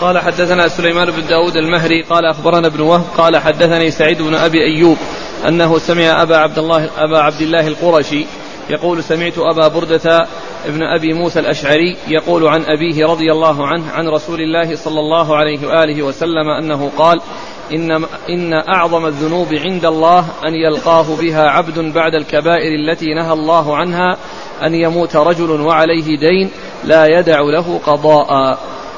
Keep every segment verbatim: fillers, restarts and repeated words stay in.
قال حدثنا سليمان بن داود المهري قال أخبرنا ابن وهب قال حدثني سعيد بن أبي أيوب أنه سمع أبا عبد الله أبا عبد الله القرشي يقول سمعت أبا بردة ابن أبي موسى الأشعري يقول عن أبيه رضي الله عنه عن رسول الله صلى الله عليه وآله وسلم أنه قال إن, إن أعظم الذنوب عند الله أن يلقاه بها عبد بعد الكبائر التي نهى الله عنها أن يموت رجل وعليه دين لا يدع له قضاء.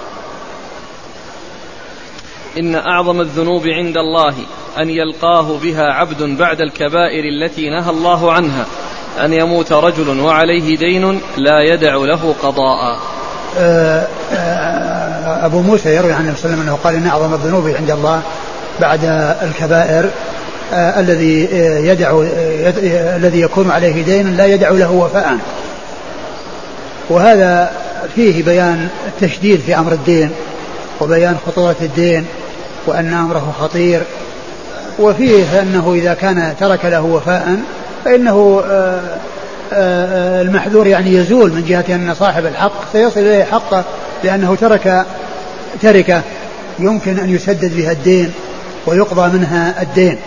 إن أعظم الذنوب عند الله أن يلقاه بها عبد بعد الكبائر التي نهى الله عنها أن يموت رجل وعليه دين لا يدع له قضاء. أبو موسى يروي عن النبي صلى الله عليه وسلم أنه قال إن أعظم الذنوب عند الله بعد الكبائر الذي يدع الذي يكون عليه دين لا يدع له وفاء. وهذا فيه بيان التشديد في أمر الدين وبيان خطورة الدين وأن أمره خطير، وفيه أنه إذا كان ترك له وفاء فإنه المحذور يعني يزول من جهة أن صاحب الحق سيصل إليه حقه لأنه ترك تركه يمكن أن يسدد بها الدين ويقضى منها الدين.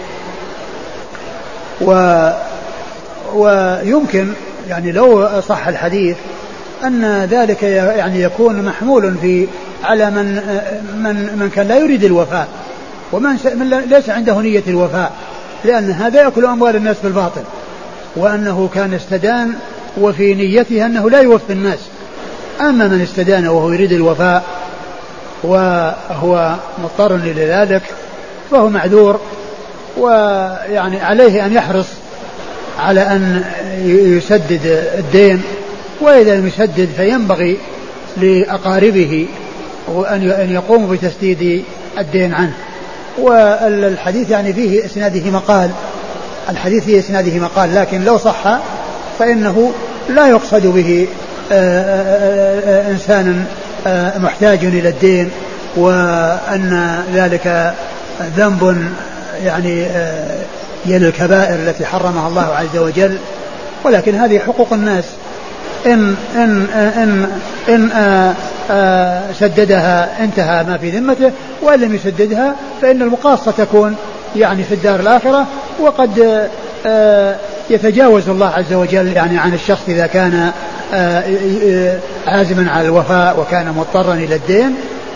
و ويمكن يعني لو صح الحديث أن ذلك يعني يكون محمول في على من من من كان لا يريد الوفاء ومن من ليس عنده نية الوفاء، لأن هذا يأكل أموال الناس بالباطل، وأنه كان استدان وفي نيته أنه لا يوفي الناس. أما من استدان وهو يريد الوفاء وهو مضطر لذلك فهو معذور، ويعني عليه أن يحرص على أن يسدد الدين، وإذا لم يسدد فينبغي لأقاربه أن يقوموا بتسديد الدين عنه. والحديث يعني فيه إسناده مقال، الحديث فيه إسناده مقال، لكن لو صح فإنه لا يقصد به إنسان محتاج إلى الدين وأن ذلك ذنب يعني يلي الكبائر التي حرمها الله عز وجل، ولكن هذه حقوق الناس إن إن إن إن آآ آآ سددها انتهى ما في ذمته، وإن لم يسددها فإن المقاصة تكون يعني في الدار الآخرة، وقد يتجاوز الله عز وجل يعني عن الشخص إذا كان عازما على الوفاء وكان مضطرا إلى الدين،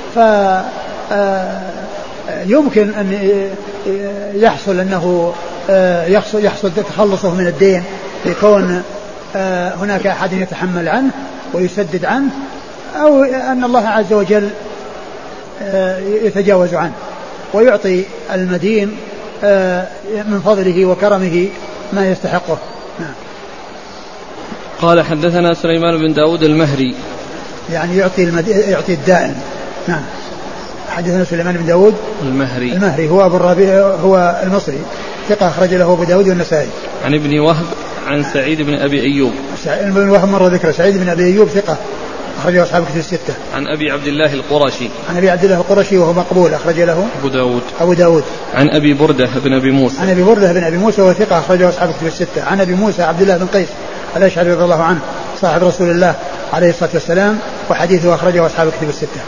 فيمكن أن يحصل أنه يحصل, يحصل تخلصه من الدين لكون هناك أحد يتحمل عنه ويسدد عنه، أو أن الله عز وجل يتجاوز عنه ويعطي المدين من فضله وكرمه ما يستحقه. نعم. قال حدثنا سليمان بن داود المهري يعني يعطي المد... يعطي الدائن. نعم. حدثنا سليمان بن داود المهري المهري هو أبو الربيع هو المصري ثقة أخرج له أبو داود والنسائي. عن ابن وهب عن سعيد بن أبي أيوب. سعيد بن وهب مرة ذكر سعيد بن أبي أيوب ثقة أخرج له أصحاب كتب الستة. عن أبي عبد الله القرشي. عن أبي عبد الله القرشي وهو مقبول أخرج له أبو داود. أبو داود. عن أبي بردة بن أبي موسى. عن أبي بردة بن أبي موسى وهو ثقة أخرج له أصحاب كتب الستة. عن أبي موسى عبد الله بن قيس الأشعري رضي الله عنه صاحب رسول الله عليه الصلاة والسلام، وحديثه أخرجه أصحاب كتب الستة.